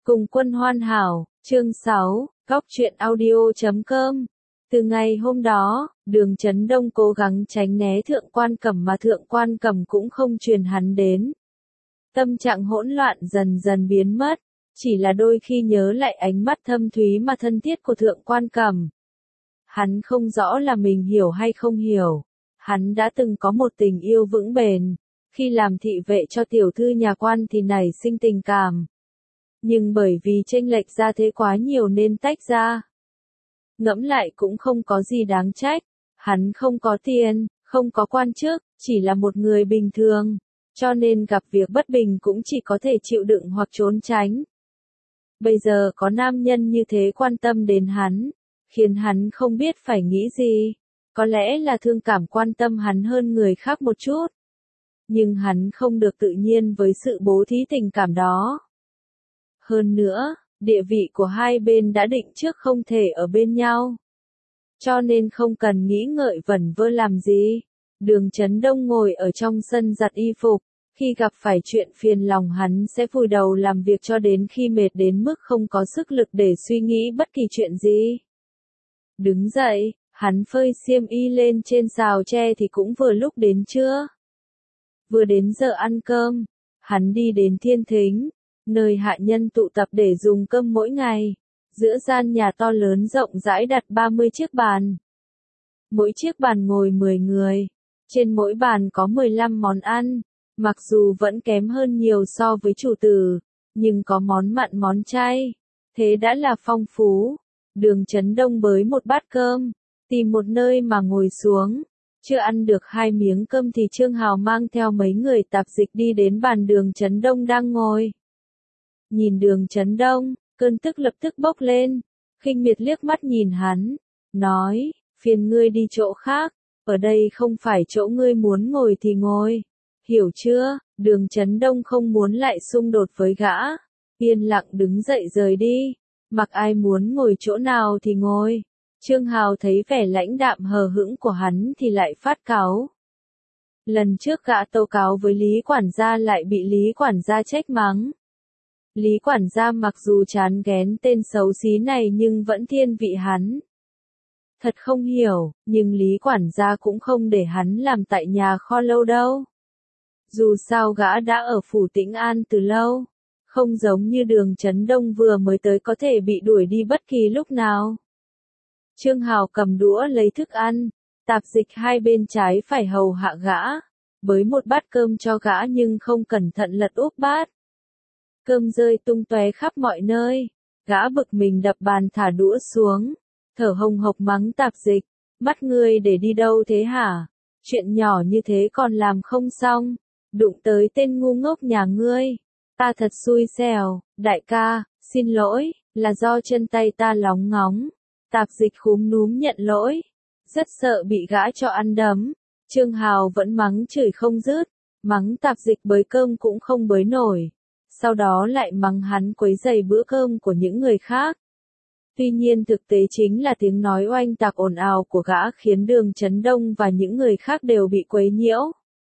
Cùng quân hoàn hảo, chương 6, góc truyện audio.com. Từ ngày hôm đó, Đường Chấn Đông cố gắng tránh né Thượng Quan Cẩm mà Thượng Quan Cẩm cũng không truyền hắn đến. Tâm trạng hỗn loạn dần dần biến mất, chỉ là đôi khi nhớ lại ánh mắt thâm thúy mà thân thiết của Thượng Quan Cẩm. Hắn không rõ là mình hiểu hay không hiểu. Hắn đã từng có một tình yêu vững bền, khi làm thị vệ cho tiểu thư nhà quan thì nảy sinh tình cảm. Nhưng bởi vì chênh lệch ra thế quá nhiều nên tách ra. Ngẫm lại cũng không có gì đáng trách, hắn không có tiền, không có quan chức, chỉ là một người bình thường, cho nên gặp việc bất bình cũng chỉ có thể chịu đựng hoặc trốn tránh. Bây giờ có nam nhân như thế quan tâm đến hắn, khiến hắn không biết phải nghĩ gì, có lẽ là thương cảm quan tâm hắn hơn người khác một chút. Nhưng hắn không được tự nhiên với sự bố thí tình cảm đó. Hơn nữa, địa vị của hai bên đã định trước không thể ở bên nhau. Cho nên không cần nghĩ ngợi vẩn vơ làm gì. Đường Chấn Đông ngồi ở trong sân giặt y phục, khi gặp phải chuyện phiền lòng hắn sẽ vùi đầu làm việc cho đến khi mệt đến mức không có sức lực để suy nghĩ bất kỳ chuyện gì. Đứng dậy, hắn phơi xiêm y lên trên xào tre thì cũng vừa lúc đến trưa. Vừa đến giờ ăn cơm, hắn đi đến thiên thính, nơi hạ nhân tụ tập để dùng cơm mỗi ngày. Giữa gian nhà to lớn rộng rãi đặt 30 chiếc bàn. Mỗi chiếc bàn ngồi 10 người. Trên mỗi bàn có 15 món ăn. Mặc dù vẫn kém hơn nhiều so với chủ tử, nhưng có món mặn món chay. Thế đã là phong phú. Đường Chấn Đông bới một bát cơm, tìm một nơi mà ngồi xuống. Chưa ăn được 2 miếng cơm thì Trương Hào mang theo mấy người tạp dịch đi đến bàn Đường Chấn Đông đang ngồi. Nhìn Đường Chấn Đông, cơn tức lập tức bốc lên, khinh miệt liếc mắt nhìn hắn, nói, phiền ngươi đi chỗ khác, ở đây không phải chỗ ngươi muốn ngồi thì ngồi, hiểu chưa? Đường Chấn Đông không muốn lại xung đột với gã, yên lặng đứng dậy rời đi, mặc ai muốn ngồi chỗ nào thì ngồi. Trương Hào thấy vẻ lãnh đạm hờ hững của hắn thì lại phát cáu. Lần trước gã tố cáo với Lý quản gia lại bị Lý quản gia trách mắng. Lý quản gia mặc dù chán ghén tên xấu xí này nhưng vẫn thiên vị hắn. Thật không hiểu, nhưng Lý quản gia cũng không để hắn làm tại nhà kho lâu đâu. Dù sao gã đã ở phủ Tĩnh An từ lâu, không giống như Đường Chấn Đông vừa mới tới có thể bị đuổi đi bất kỳ lúc nào. Trương Hào cầm đũa lấy thức ăn, tạp dịch hai bên trái phải hầu hạ gã, bới một bát cơm cho gã nhưng không cẩn thận lật úp bát. Cơm rơi tung tóe khắp mọi nơi, gã bực mình đập bàn thả đũa xuống, thở hồng hộc mắng tạp dịch, mắt ngươi để đi đâu thế hả? Chuyện nhỏ như thế còn làm không xong, đụng tới tên ngu ngốc nhà ngươi, ta thật xui xẻo, đại ca, xin lỗi, là do chân tay ta lóng ngóng. Tạp dịch khúm núm nhận lỗi, rất sợ bị gã cho ăn đấm. Trương Hào vẫn mắng chửi không dứt, mắng tạp dịch bới cơm cũng không bới nổi. Sau đó lại mắng hắn quấy rầy bữa cơm của những người khác. Tuy nhiên thực tế chính là tiếng nói oanh tạc ồn ào của gã khiến Đường Chấn Đông và những người khác đều bị quấy nhiễu.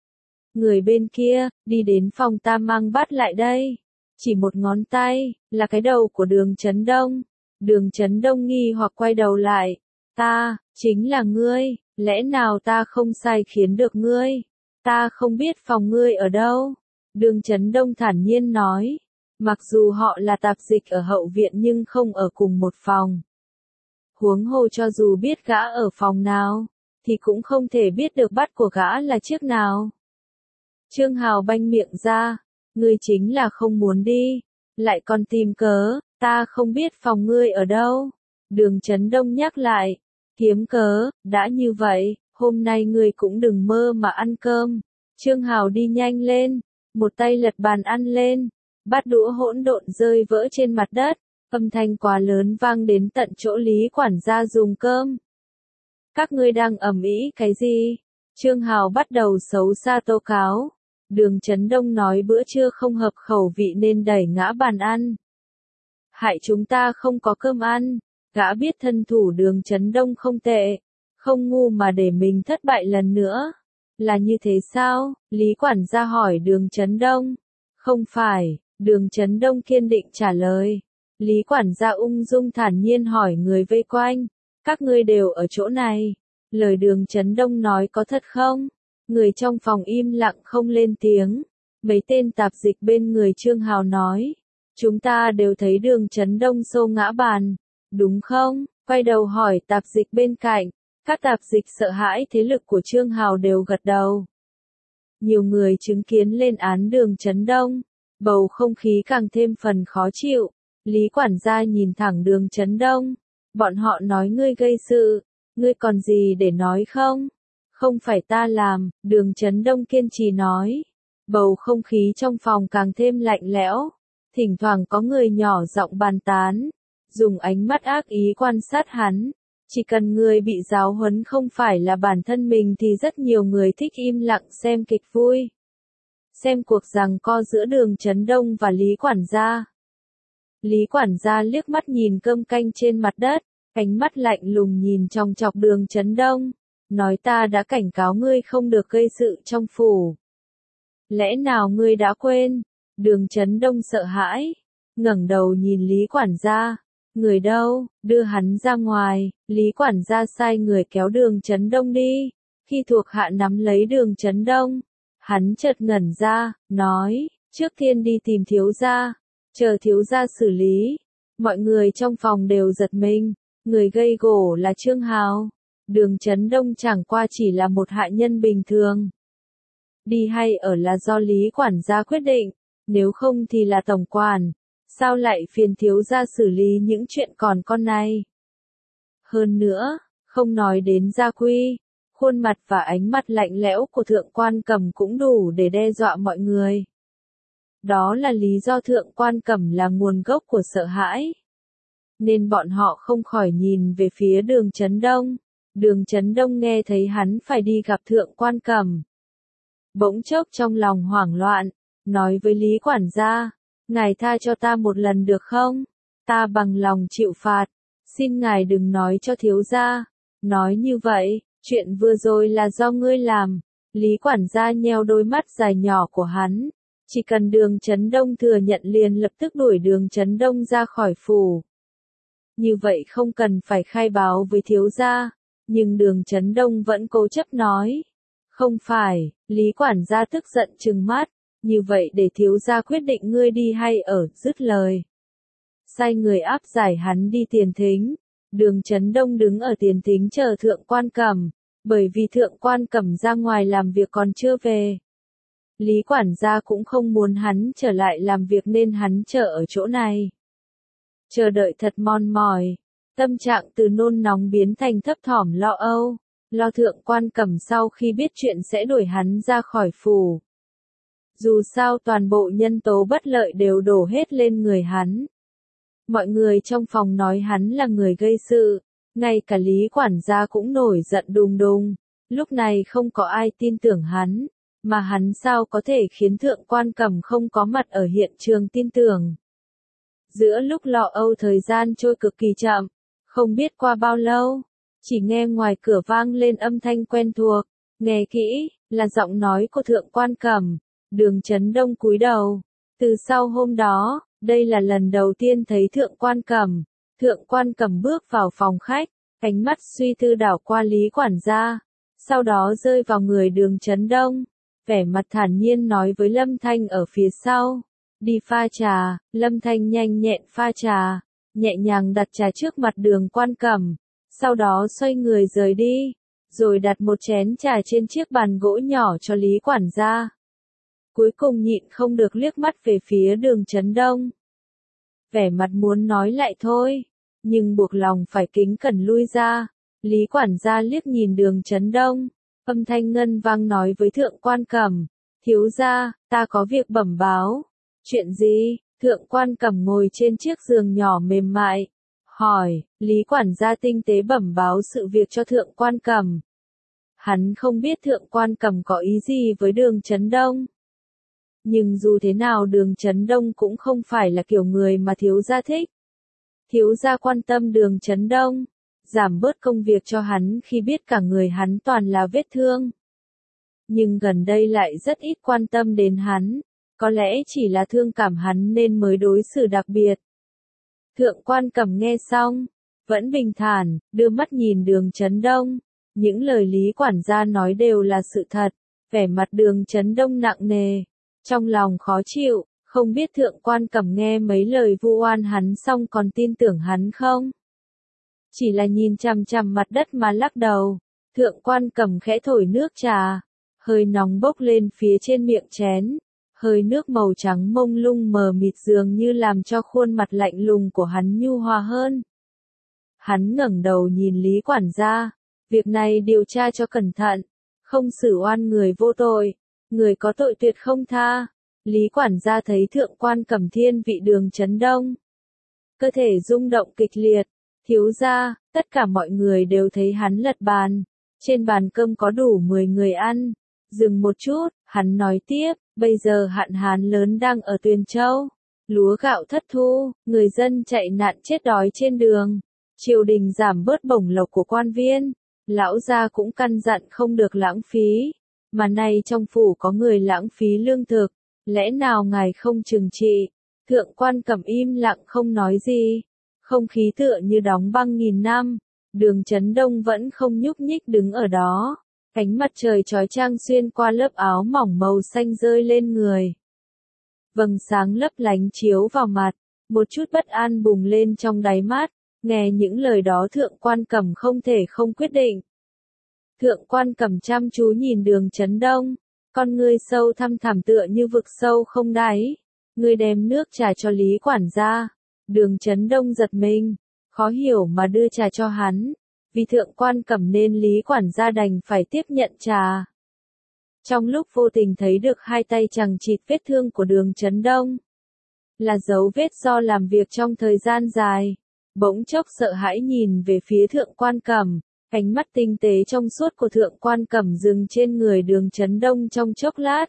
Người bên kia, đi đến phòng ta mang bát lại đây. Chỉ một ngón tay, là cái đầu của Đường Chấn Đông. Đường Chấn Đông nghi hoặc quay đầu lại. Ta, chính là ngươi, lẽ nào ta không sai khiến được ngươi? Ta không biết phòng ngươi ở đâu. Đường Chấn Đông thản nhiên nói. Mặc dù họ là tạp dịch ở hậu viện nhưng không ở cùng một phòng. Huống hồ cho dù biết gã ở phòng nào, thì cũng không thể biết được bát của gã là chiếc nào. Trương Hào banh miệng ra. Ngươi chính là không muốn đi, lại còn tìm cớ. Ta không biết phòng ngươi ở đâu. Đường Chấn Đông nhắc lại. Kiếm cớ, đã như vậy, hôm nay ngươi cũng đừng mơ mà ăn cơm. Trương Hào đi nhanh lên, một tay lật bàn ăn lên. Bát đũa hỗn độn rơi vỡ trên mặt đất, âm thanh quá lớn vang đến tận chỗ Lý quản gia dùng cơm. Các ngươi đang ầm ĩ cái gì? Trương Hào bắt đầu xấu xa tố cáo. Đường Chấn Đông nói bữa trưa không hợp khẩu vị nên đẩy ngã bàn ăn. Hại chúng ta không có cơm ăn, gã biết thân thủ Đường Chấn Đông không tệ, không ngu mà để mình thất bại lần nữa. Là như thế sao? Lý quản gia hỏi Đường Chấn Đông. Không phải, Đường Chấn Đông kiên định trả lời. Lý quản gia ung dung thản nhiên hỏi người vây quanh. Các ngươi đều ở chỗ này. Lời Đường Chấn Đông nói có thật không? Người trong phòng im lặng không lên tiếng. Mấy tên tạp dịch bên người Trương Hào nói. Chúng ta đều thấy Đường Chấn Đông xô ngã bàn. Đúng không? Quay đầu hỏi tạp dịch bên cạnh. Các tạp dịch sợ hãi thế lực của Trương Hào đều gật đầu. Nhiều người chứng kiến lên án Đường Chấn Đông. Bầu không khí càng thêm phần khó chịu. Lý quản gia nhìn thẳng Đường Chấn Đông. Bọn họ nói ngươi gây sự. Ngươi còn gì để nói không? Không phải ta làm, Đường Chấn Đông kiên trì nói. Bầu không khí trong phòng càng thêm lạnh lẽo. Thỉnh thoảng có người nhỏ giọng bàn tán. Dùng ánh mắt ác ý quan sát hắn. Chỉ cần người bị giáo huấn không phải là bản thân mình thì rất nhiều người thích im lặng xem kịch vui. Xem cuộc giằng co giữa Đường Chấn Đông và Lý quản gia. Lý quản gia liếc mắt nhìn cơm canh trên mặt đất, ánh mắt lạnh lùng nhìn chòng chọc Đường Chấn Đông, nói ta đã cảnh cáo ngươi không được gây sự trong phủ. Lẽ nào ngươi đã quên? Đường Chấn Đông sợ hãi, ngẩng đầu nhìn Lý quản gia. Người đâu, đưa hắn ra ngoài. Lý quản gia sai người kéo Đường Chấn Đông đi. Khi thuộc hạ nắm lấy Đường Chấn Đông, hắn chợt ngẩn ra, nói, trước tiên đi tìm thiếu gia, chờ thiếu gia xử lý. Mọi người trong phòng đều giật mình, người gây gổ là Trương Hào. Đường Chấn Đông chẳng qua chỉ là một hạ nhân bình thường. Đi hay ở là do Lý quản gia quyết định, nếu không thì là tổng quản. Sao lại phiền thiếu gia xử lý những chuyện còn con này? Hơn nữa, không nói đến gia quy, khuôn mặt và ánh mắt lạnh lẽo của Thượng Quan Cẩm cũng đủ để đe dọa mọi người. Đó là lý do Thượng Quan Cẩm là nguồn gốc của sợ hãi. Nên bọn họ không khỏi nhìn về phía Đường Chấn Đông. Đường Chấn Đông nghe thấy hắn phải đi gặp Thượng Quan Cẩm. Bỗng chốc trong lòng hoảng loạn, nói với Lý quản gia. Ngài tha cho ta một lần được không? Ta bằng lòng chịu phạt. Xin ngài đừng nói cho thiếu gia. Nói như vậy, chuyện vừa rồi là do ngươi làm. Lý quản gia nheo đôi mắt dài nhỏ của hắn. Chỉ cần Đường Chấn Đông thừa nhận liền lập tức đuổi Đường Chấn Đông ra khỏi phủ. Như vậy không cần phải khai báo với thiếu gia. Nhưng Đường Chấn Đông vẫn cố chấp nói. Không phải, Lý quản gia tức giận trừng mắt. Như vậy để thiếu gia quyết định ngươi đi hay ở, dứt lời. Sai người áp giải hắn đi tiền thính. Đường Chấn Đông đứng ở tiền thính chờ Thượng Quan Cẩm, bởi vì Thượng Quan Cẩm ra ngoài làm việc còn chưa về. Lý quản gia cũng không muốn hắn trở lại làm việc nên hắn chờ ở chỗ này. Chờ đợi thật mòn mỏi, tâm trạng từ nôn nóng biến thành thấp thỏm lo âu, lo Thượng Quan Cẩm sau khi biết chuyện sẽ đuổi hắn ra khỏi phủ. Dù sao toàn bộ nhân tố bất lợi đều đổ hết lên người hắn. Mọi người trong phòng nói hắn là người gây sự, ngay cả Lý quản gia cũng nổi giận đùng đùng. Lúc này không có ai tin tưởng hắn, mà hắn sao có thể khiến Thượng Quan Cẩm không có mặt ở hiện trường tin tưởng. Giữa lúc lo âu thời gian trôi cực kỳ chậm, không biết qua bao lâu, chỉ nghe ngoài cửa vang lên âm thanh quen thuộc, nghe kỹ, là giọng nói của Thượng Quan Cẩm. Đường Chấn Đông cúi đầu. Từ sau hôm đó, đây là lần đầu tiên thấy Thượng Quan Cẩm. Thượng Quan Cẩm bước vào phòng khách, ánh mắt suy tư đảo qua Lý quản gia, sau đó rơi vào người Đường Chấn Đông. Vẻ mặt thản nhiên nói với Lâm Thanh ở phía sau. Đi pha trà. Lâm Thanh nhanh nhẹn pha trà, nhẹ nhàng đặt trà trước mặt Đường Quan Cẩm, sau đó xoay người rời đi, rồi đặt một chén trà trên chiếc bàn gỗ nhỏ cho Lý quản gia. Cuối cùng nhịn không được liếc mắt về phía Đường Chấn Đông. Vẻ mặt muốn nói lại thôi, nhưng buộc lòng phải kính cẩn lui ra. Lý quản gia liếc nhìn Đường Chấn Đông, âm thanh ngân vang nói với Thượng Quan Cẩm. Thiếu gia, ta có việc bẩm báo. Chuyện gì? Thượng Quan Cẩm ngồi trên chiếc giường nhỏ mềm mại, hỏi. Lý quản gia tinh tế bẩm báo sự việc cho Thượng Quan Cẩm. Hắn không biết Thượng Quan Cẩm có ý gì với Đường Chấn Đông. Nhưng dù thế nào Đường Chấn Đông cũng không phải là kiểu người mà thiếu gia thích. Thiếu gia quan tâm Đường Chấn Đông, giảm bớt công việc cho hắn khi biết cả người hắn toàn là vết thương. Nhưng gần đây lại rất ít quan tâm đến hắn. có lẽ chỉ là thương cảm hắn nên mới đối xử đặc biệt. Thượng Quan Cẩm nghe xong, vẫn bình thản, đưa mắt nhìn Đường Chấn Đông. Những lời Lý quản gia nói đều là sự thật, vẻ mặt Đường Chấn Đông nặng nề, trong lòng khó chịu, không biết Thượng Quan Cẩm nghe mấy lời vu oan hắn xong còn tin tưởng hắn không? Chỉ là nhìn chằm chằm mặt đất mà lắc đầu. Thượng Quan Cẩm khẽ thổi nước trà, hơi nóng bốc lên phía trên miệng chén, hơi nước màu trắng mông lung mờ mịt dường như làm cho khuôn mặt lạnh lùng của hắn nhu hòa hơn. Hắn ngẩng đầu nhìn Lý quản gia, việc này điều tra cho cẩn thận, không xử oan người vô tội, người có tội tuyệt không tha. Lý quản gia thấy Thượng Quan Cẩm thiên vị Đường Chấn Đông, cơ thể rung động kịch liệt. Thiếu gia, tất cả mọi người đều thấy hắn lật bàn, trên bàn cơm có đủ 10 người ăn. Dừng một chút, hắn nói tiếp, bây giờ hạn hán lớn đang ở Tuyền Châu, lúa gạo thất thu, người dân chạy nạn chết đói trên đường, triều đình giảm bớt bổng lộc của quan viên, lão gia cũng căn dặn không được lãng phí, mà nay trong phủ có người lãng phí lương thực, lẽ nào ngài không trừng trị? Thượng Quan Cẩm im lặng không nói gì, không khí tựa như đóng băng nghìn năm. Đường Chấn Đông vẫn không nhúc nhích đứng ở đó. Ánh mặt trời chói chang xuyên qua lớp áo mỏng màu xanh rơi lên người. Vầng sáng lấp lánh chiếu vào mặt, một chút bất an bùng lên trong đáy mắt, nghe những lời đó Thượng Quan Cẩm không thể không quyết định. Thượng Quan Cẩm chăm chú nhìn Đường Chấn Đông, con ngươi sâu thăm thẳm tựa như vực sâu không đáy. Ngươi đem nước trà cho Lý quản gia. Đường Chấn Đông giật mình, khó hiểu mà đưa trà cho hắn. Vì Thượng Quan Cẩm nên Lý quản gia đành phải tiếp nhận trà. Trong lúc vô tình thấy được hai tay chằng chịt vết thương của Đường Chấn Đông, là dấu vết do làm việc trong thời gian dài. Bỗng chốc sợ hãi nhìn về phía Thượng Quan Cẩm, ánh mắt tinh tế trong suốt của Thượng Quan Cẩm dừng trên người Đường Chấn Đông trong chốc lát.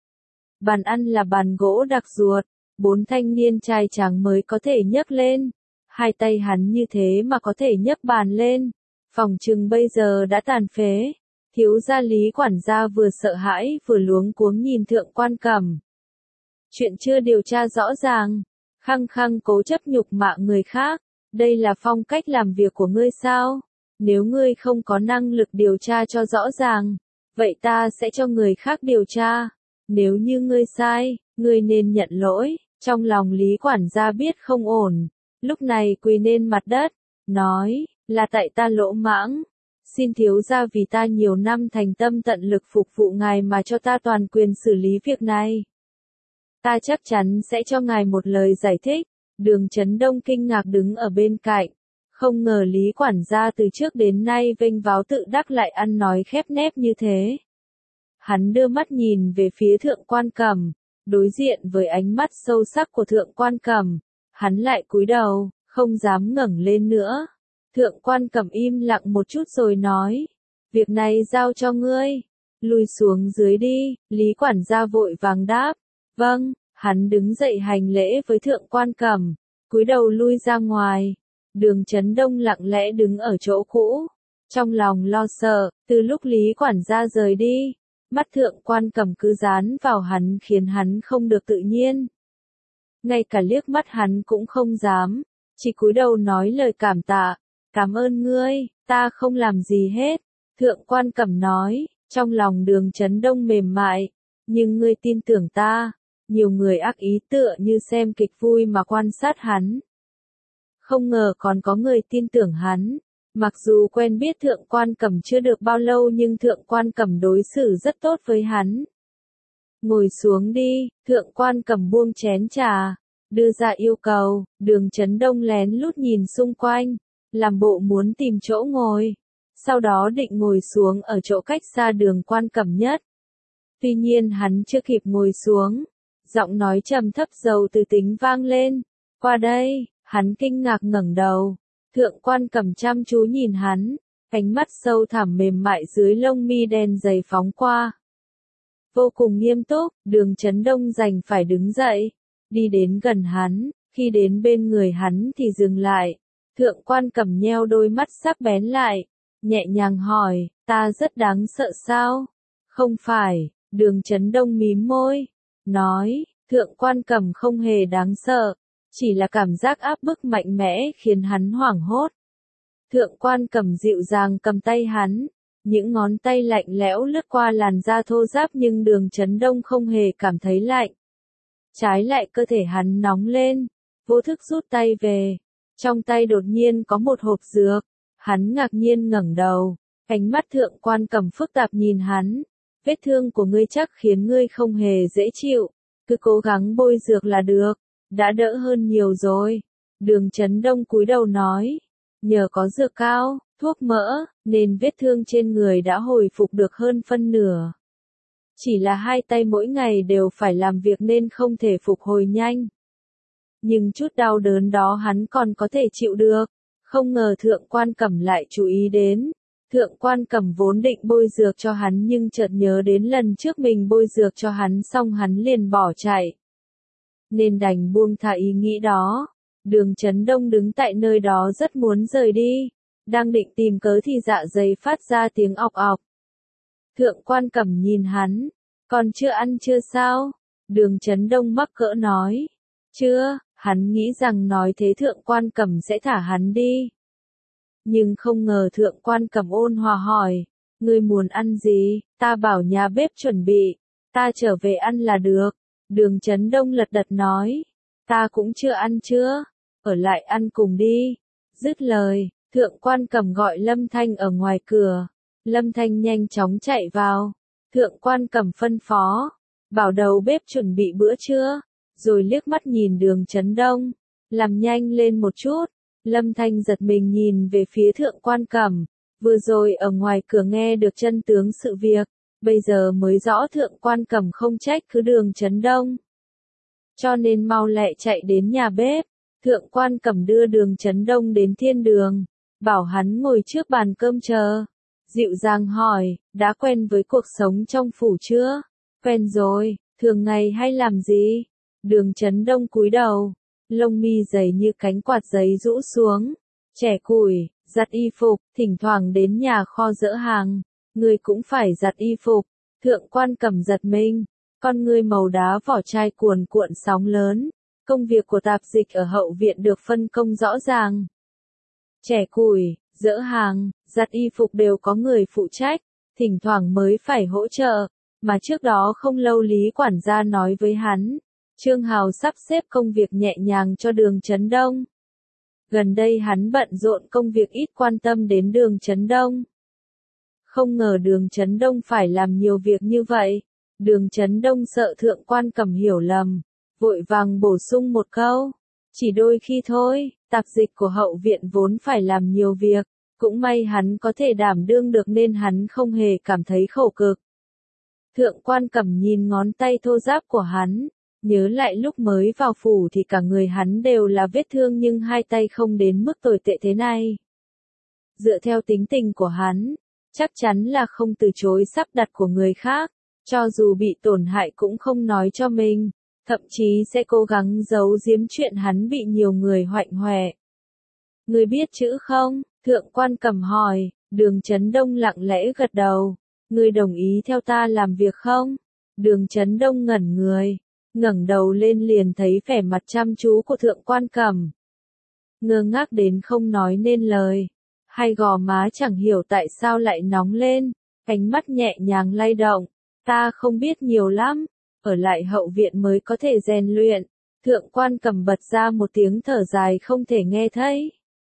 Bàn ăn là bàn gỗ đặc ruột, 4 thanh niên trai tráng mới có thể nhấc lên. Hai tay hắn như thế mà có thể nhấc bàn lên, phòng chừng bây giờ đã tàn phế. Thiếu gia Lý quản gia vừa sợ hãi vừa luống cuống nhìn Thượng Quan Cẩm. Chuyện chưa điều tra rõ ràng, khăng khăng cố chấp nhục mạ người khác, đây là phong cách làm việc của ngươi sao? Nếu ngươi không có năng lực điều tra cho rõ ràng, vậy ta sẽ cho người khác điều tra. Nếu như ngươi sai, ngươi nên nhận lỗi. Trong lòng Lý quản gia biết không ổn, lúc này quỳ lên mặt đất, nói, là tại ta lỗ mãng. Xin thiếu gia vì ta nhiều năm thành tâm tận lực phục vụ ngài mà cho ta toàn quyền xử lý việc này. Ta chắc chắn sẽ cho ngài một lời giải thích. Đường Chấn Đông kinh ngạc đứng ở bên cạnh, không ngờ Lý quản gia từ trước đến nay vênh váo tự đắc lại ăn nói khép nép như thế. Hắn đưa mắt nhìn về phía Thượng Quan Cẩm, đối diện với ánh mắt sâu sắc của Thượng Quan Cẩm, hắn lại cúi đầu, không dám ngẩng lên nữa. Thượng Quan Cẩm im lặng một chút rồi nói, việc này giao cho ngươi, lùi xuống dưới đi. Lý quản gia vội vàng đáp, vâng. Hắn đứng dậy hành lễ với Thượng Quan Cẩm, cúi đầu lui ra ngoài. Đường Chấn Đông lặng lẽ đứng ở chỗ cũ, trong lòng lo sợ. Từ lúc Lý quản gia rời đi, mắt Thượng Quan Cẩm cứ dán vào hắn khiến hắn không được tự nhiên. Ngay cả liếc mắt hắn cũng không dám, chỉ cúi đầu nói lời cảm tạ, cảm ơn ngươi, ta không làm gì hết. Thượng Quan Cẩm nói, trong lòng Đường Chấn Đông mềm mại, nhưng ngươi tin tưởng ta. Nhiều người ác ý tựa như xem kịch vui mà quan sát hắn. Không ngờ còn có người tin tưởng hắn. Mặc dù quen biết Thượng Quan Cẩm chưa được bao lâu nhưng Thượng Quan Cẩm đối xử rất tốt với hắn. Ngồi xuống đi. Thượng Quan Cẩm buông chén trà, đưa ra yêu cầu. Đường Chấn Đông lén lút nhìn xung quanh, làm bộ muốn tìm chỗ ngồi. Sau đó định ngồi xuống ở chỗ cách xa Đường Quan Cẩm nhất. Tuy nhiên hắn chưa kịp ngồi xuống, giọng nói trầm thấp giàu từ tính vang lên, qua đây. Hắn kinh ngạc ngẩng đầu, Thượng Quan Cẩm chăm chú nhìn hắn, ánh mắt sâu thẳm mềm mại dưới lông mi đen dày phóng qua. Vô cùng nghiêm túc. Đường Chấn Đông đành phải đứng dậy, đi đến gần hắn, khi đến bên người hắn thì dừng lại. Thượng Quan Cẩm nheo đôi mắt sắc bén lại, nhẹ nhàng hỏi, ta rất đáng sợ sao? Không phải. Đường Chấn Đông mím môi, nói, Thượng Quan Cẩm không hề đáng sợ, chỉ là cảm giác áp bức mạnh mẽ khiến hắn hoảng hốt. Thượng Quan Cẩm dịu dàng cầm tay hắn, những ngón tay lạnh lẽo lướt qua làn da thô ráp nhưng Đường Chấn Đông không hề cảm thấy lạnh. Trái lại cơ thể hắn nóng lên, vô thức rút tay về. Trong tay đột nhiên có một hộp dược, hắn ngạc nhiên ngẩng đầu, ánh mắt Thượng Quan Cẩm phức tạp nhìn hắn. Vết thương của ngươi chắc khiến ngươi không hề dễ chịu, cứ cố gắng bôi dược là được, đã đỡ hơn nhiều rồi. Đường Chấn Đông cúi đầu nói, nhờ có dược cao, thuốc mỡ, nên vết thương trên người đã hồi phục được hơn phân nửa. Chỉ là hai tay mỗi ngày đều phải làm việc nên không thể phục hồi nhanh. Nhưng chút đau đớn đó hắn còn có thể chịu được, không ngờ Thượng Quan Cẩm lại chú ý đến. Thượng Quan Cẩm vốn định bôi dược cho hắn nhưng chợt nhớ đến lần trước mình bôi dược cho hắn xong hắn liền bỏ chạy. Nên đành buông thả ý nghĩ đó. Đường Chấn Đông đứng tại nơi đó rất muốn rời đi. Đang định tìm cớ thì dạ dày phát ra tiếng ọc ọc. Thượng Quan Cẩm nhìn hắn. Còn chưa ăn chưa sao? Đường Chấn Đông mắc cỡ nói. Chưa, hắn nghĩ rằng nói thế Thượng Quan Cẩm sẽ thả hắn đi. Nhưng không ngờ Thượng Quan Cẩm ôn hòa hỏi, ngươi muốn ăn gì, ta bảo nhà bếp chuẩn bị, ta trở về ăn là được. Đường Chấn Đông lật đật nói, ta cũng chưa ăn chưa, ở lại ăn cùng đi. Dứt lời, Thượng Quan Cẩm gọi Lâm Thanh ở ngoài cửa, Lâm Thanh nhanh chóng chạy vào. Thượng Quan Cẩm phân phó, bảo đầu bếp chuẩn bị bữa trưa, rồi liếc mắt nhìn Đường Chấn Đông, làm nhanh lên một chút. Lâm Thanh giật mình nhìn về phía Thượng Quan Cẩm, vừa rồi ở ngoài cửa nghe được chân tướng sự việc, bây giờ mới rõ Thượng Quan Cẩm không trách cứ Đường Chấn Đông. Cho nên mau lẹ chạy đến nhà bếp, Thượng Quan Cẩm đưa Đường Chấn Đông đến thiên đường, bảo hắn ngồi trước bàn cơm chờ. Dịu dàng hỏi, đã quen với cuộc sống trong phủ chưa? Quen rồi, thường ngày hay làm gì? Đường Chấn Đông cúi đầu. Lông mi dày như cánh quạt giấy rũ xuống, chẻ củi, giặt y phục, thỉnh thoảng đến nhà kho dỡ hàng, ngươi cũng phải giặt y phục. Thượng Quan Cẩm giật mình, con ngươi màu đá vỏ chai cuồn cuộn sóng lớn, công việc của tạp dịch ở hậu viện được phân công rõ ràng. Chẻ củi, dỡ hàng, giặt y phục đều có người phụ trách, thỉnh thoảng mới phải hỗ trợ, mà trước đó không lâu Lý quản gia nói với hắn. Trương Hào sắp xếp công việc nhẹ nhàng cho Đường Chấn Đông. Gần đây hắn bận rộn công việc ít quan tâm đến Đường Chấn Đông. Không ngờ Đường Chấn Đông phải làm nhiều việc như vậy. Đường Chấn Đông sợ Thượng Quan Cẩm hiểu lầm, vội vàng bổ sung một câu. Chỉ đôi khi thôi, tạp dịch của hậu viện vốn phải làm nhiều việc, cũng may hắn có thể đảm đương được nên hắn không hề cảm thấy khổ cực. Thượng Quan Cẩm nhìn ngón tay thô ráp của hắn. Nhớ lại lúc mới vào phủ thì cả người hắn đều là vết thương nhưng hai tay không đến mức tồi tệ thế này. Dựa theo tính tình của hắn, chắc chắn là không từ chối sắp đặt của người khác, cho dù bị tổn hại cũng không nói cho mình, thậm chí sẽ cố gắng giấu giếm chuyện hắn bị nhiều người hoạnh hoẹ. Người biết chữ không? Thượng Quan Cẩm hỏi. Đường Chấn Đông lặng lẽ gật đầu. Người đồng ý theo ta làm việc không? Đường Chấn Đông ngẩn người. Ngẩng đầu lên liền thấy vẻ mặt chăm chú của Thượng Quan Cẩm. Ngơ ngác đến không nói nên lời. Hai gò má chẳng hiểu tại sao lại nóng lên, ánh mắt nhẹ nhàng lay động. Ta không biết nhiều lắm, ở lại hậu viện mới có thể rèn luyện. Thượng Quan Cẩm bật ra một tiếng thở dài không thể nghe thấy.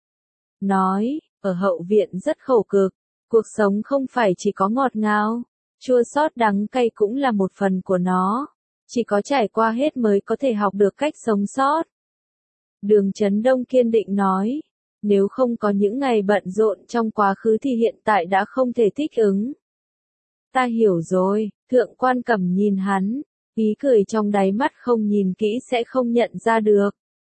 Nói, ở hậu viện rất khổ cực, cuộc sống không phải chỉ có ngọt ngào, chua xót đắng cay cũng là một phần của nó. Chỉ có trải qua hết mới có thể học được cách sống sót. Đường Chấn Đông kiên định nói, nếu không có những ngày bận rộn trong quá khứ thì hiện tại đã không thể thích ứng. Ta hiểu rồi, Thượng Quan Cẩm nhìn hắn, ý cười trong đáy mắt không nhìn kỹ sẽ không nhận ra được.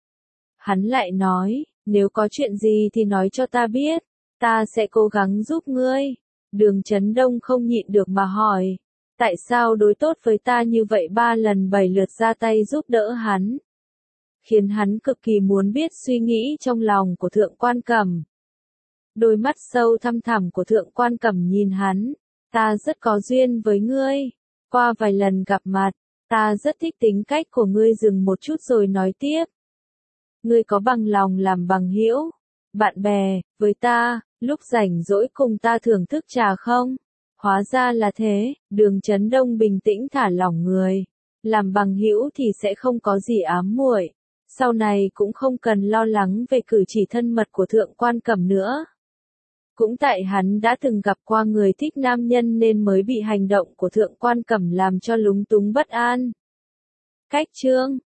Hắn lại nói, nếu có chuyện gì thì nói cho ta biết, ta sẽ cố gắng giúp ngươi. Đường Chấn Đông không nhịn được mà hỏi. Tại sao đối tốt với ta như vậy 3 lần 7 lượt ra tay giúp đỡ hắn? Khiến hắn cực kỳ muốn biết suy nghĩ trong lòng của Thượng Quan Cẩm. Đôi mắt sâu thăm thẳm của Thượng Quan Cẩm nhìn hắn. Ta rất có duyên với ngươi. Qua vài lần gặp mặt, Ta rất thích tính cách của ngươi, dừng một chút rồi nói tiếp. Ngươi có bằng lòng làm bằng hữu, bạn bè, với ta, lúc rảnh rỗi cùng ta thưởng thức trà không? Hóa ra là thế, Đường Chấn Đông bình tĩnh thả lỏng người. Làm bằng hữu thì sẽ không có gì ám muội. Sau này cũng không cần lo lắng về cử chỉ thân mật của Thượng Quan Cẩm nữa. Cũng tại hắn đã từng gặp qua người thích nam nhân nên mới bị hành động của Thượng Quan Cẩm làm cho lúng túng bất an. Cách chương